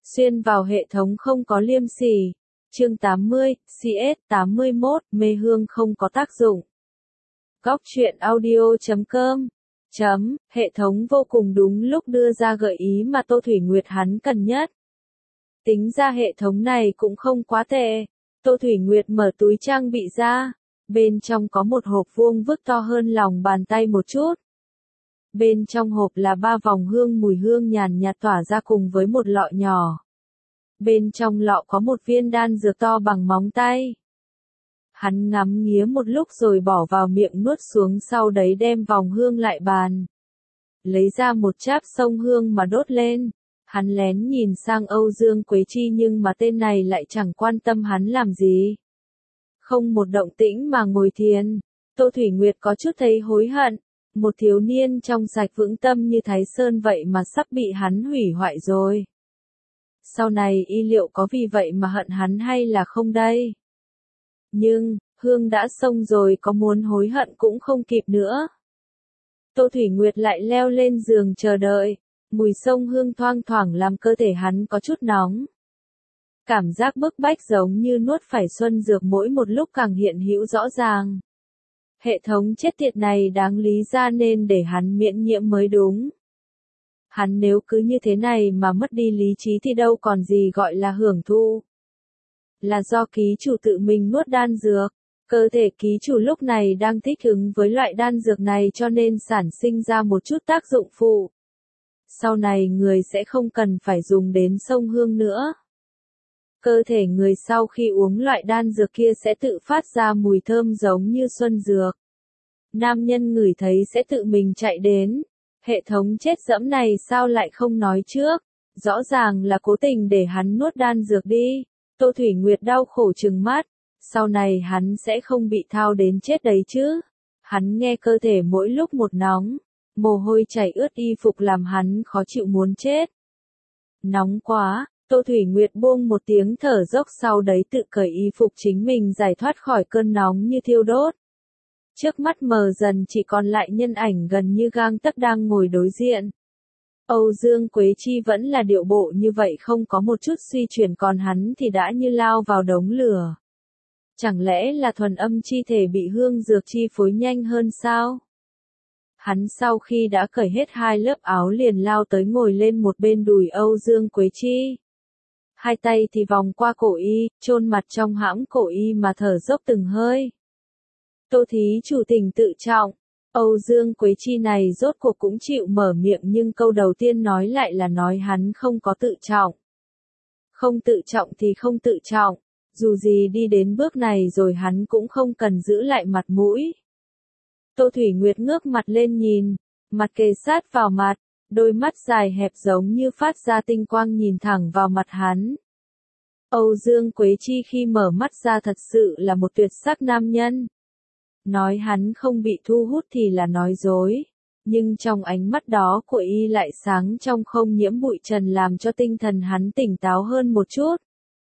xuyên vào hệ thống không có liêm sỉ. Chương 80, CS 81, mê hương không có tác dụng. Góc truyện audio.com Hệ thống vô cùng đúng lúc đưa ra gợi ý mà Tô Thủy Nguyệt hắn cần nhất. Tính ra hệ thống này cũng không quá tệ. Tô Thủy Nguyệt mở túi trang bị ra. Bên trong có một hộp vuông vức to hơn lòng bàn tay một chút. Bên trong hộp là 3 vòng hương mùi hương nhàn nhạt tỏa ra cùng với một lọ nhỏ. Bên trong lọ có một viên đan dược to bằng móng tay. Hắn ngắm nghía một lúc rồi bỏ vào miệng nuốt xuống, sau đấy đem vòng hương lại bàn. Lấy ra một cháp xông hương mà đốt lên. Hắn lén nhìn sang Âu Dương Quế Chi nhưng mà tên này lại chẳng quan tâm hắn làm gì. Không một động tĩnh mà ngồi thiền. Tô Thủy Nguyệt có chút thấy hối hận. Một thiếu niên trong sạch vững tâm như Thái Sơn vậy mà sắp bị hắn hủy hoại rồi. Sau này y liệu có vì vậy mà hận hắn hay là không đây? Nhưng, hương đã xông rồi, có muốn hối hận cũng không kịp nữa. Tô Thủy Nguyệt lại leo lên giường chờ đợi. Mùi xông hương thoang thoảng làm cơ thể hắn có chút nóng. Cảm giác bức bách giống như nuốt phải xuân dược mỗi một lúc càng hiện hữu rõ ràng. Hệ thống chết tiệt này đáng lý ra nên để hắn miễn nhiễm mới đúng. Hắn nếu cứ như thế này mà mất đi lý trí thì đâu còn gì gọi là hưởng thụ. Là do ký chủ tự mình nuốt đan dược. Cơ thể ký chủ lúc này đang thích ứng với loại đan dược này cho nên sản sinh ra một chút tác dụng phụ. Sau này người sẽ không cần phải dùng đến xông hương nữa. Cơ thể người sau khi uống loại đan dược kia sẽ tự phát ra mùi thơm giống như xuân dược. Nam nhân ngửi thấy sẽ tự mình chạy đến. Hệ thống chết dẫm này sao lại không nói trước? Rõ ràng là cố tình để hắn nuốt đan dược đi. Tô Thủy Nguyệt đau khổ trừng mắt. Sau này hắn sẽ không bị thao đến chết đấy chứ. Hắn nghe cơ thể mỗi lúc một nóng. Mồ hôi chảy ướt y phục làm hắn khó chịu muốn chết. Nóng quá, Tô Thủy Nguyệt buông một tiếng thở dốc, sau đấy tự cởi y phục chính mình giải thoát khỏi cơn nóng như thiêu đốt. Trước mắt mờ dần chỉ còn lại nhân ảnh gần như gang tấc đang ngồi đối diện. Âu Dương Quế Chi vẫn là điệu bộ như vậy, không có một chút suy chuyển, còn hắn thì đã như lao vào đống lửa. Chẳng lẽ là thuần âm chi thể bị hương dược chi phối nhanh hơn sao? Hắn sau khi đã cởi hết 2 lớp áo liền lao tới ngồi lên một bên đùi Âu Dương Quế Chi. Hai tay thì vòng qua cổ y, chôn mặt trong hãm cổ y mà thở dốc từng hơi. Tô thí chủ tình tự trọng. Âu Dương Quế Chi này rốt cuộc cũng chịu mở miệng, nhưng câu đầu tiên nói lại là nói hắn không có tự trọng. Không tự trọng thì không tự trọng. Dù gì đi đến bước này rồi hắn cũng không cần giữ lại mặt mũi. Tô Thủy Nguyệt ngước mặt lên nhìn, mặt kề sát vào mặt, đôi mắt dài hẹp giống như phát ra tinh quang nhìn thẳng vào mặt hắn. Âu Dương Quế Chi khi mở mắt ra thật sự là một tuyệt sắc nam nhân. Nói hắn không bị thu hút thì là nói dối, nhưng trong ánh mắt đó của y lại sáng trong không nhiễm bụi trần làm cho tinh thần hắn tỉnh táo hơn một chút.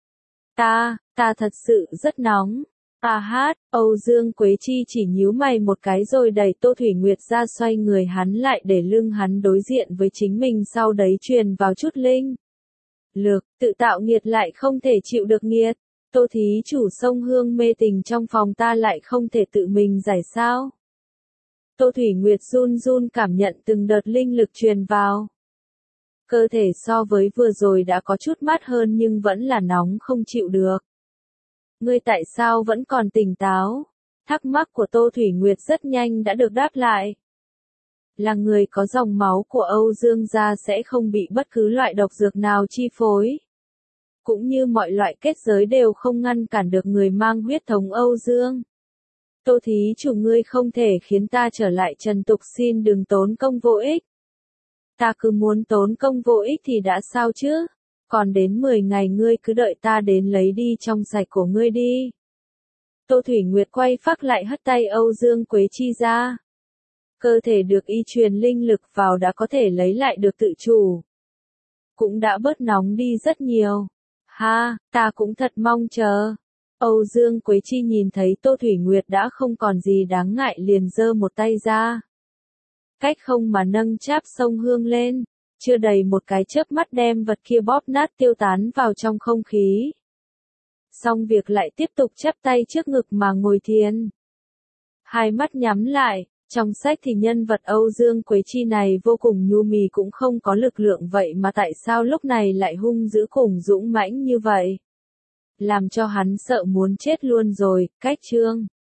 Ta thật sự rất nóng. Âu Dương Quế Chi chỉ nhíu mày một cái rồi đẩy Tô Thủy Nguyệt ra, xoay người hắn lại để lưng hắn đối diện với chính mình, sau đấy truyền vào chút linh lực, tự tạo nghiệt lại không thể chịu được nghiệt. Tô thí chủ xông hương mê tình trong phòng ta lại không thể tự mình giải sao? Tô Thủy Nguyệt run run cảm nhận từng đợt linh lực truyền vào. Cơ thể so với vừa rồi đã có chút mát hơn nhưng vẫn là nóng không chịu được. Ngươi tại sao vẫn còn tỉnh táo? Thắc mắc của Tô Thủy Nguyệt rất nhanh đã được đáp lại. Là người có dòng máu của Âu Dương gia sẽ không bị bất cứ loại độc dược nào chi phối. Cũng như mọi loại kết giới đều không ngăn cản được người mang huyết thống Âu Dương. Tô thí chủ, ngươi không thể khiến ta trở lại trần tục, xin đừng tốn công vô ích. Ta cứ muốn tốn công vô ích thì đã sao chứ? Còn đến 10 ngày ngươi cứ đợi ta đến lấy đi trong sạch của ngươi đi. Tô Thủy Nguyệt quay phác lại hất tay Âu Dương Quế Chi ra. Cơ thể được y truyền linh lực vào đã có thể lấy lại được tự chủ. Cũng đã bớt nóng đi rất nhiều. Ta cũng thật mong chờ. Âu Dương Quế Chi nhìn thấy Tô Thủy Nguyệt đã không còn gì đáng ngại liền giơ một tay ra. Cách không mà nâng cháp xông hương lên. chưa đầy một cái chớp mắt đem vật kia bóp nát tiêu tán vào trong không khí. Xong việc lại tiếp tục chắp tay trước ngực mà ngồi thiền. Hai mắt nhắm lại, trong sách thì nhân vật Âu Dương Quế Chi này vô cùng nhu mì cũng không có lực lượng vậy mà tại sao lúc này lại hung dữ cùng dũng mãnh như vậy? Làm cho hắn sợ muốn chết luôn rồi, cách chương.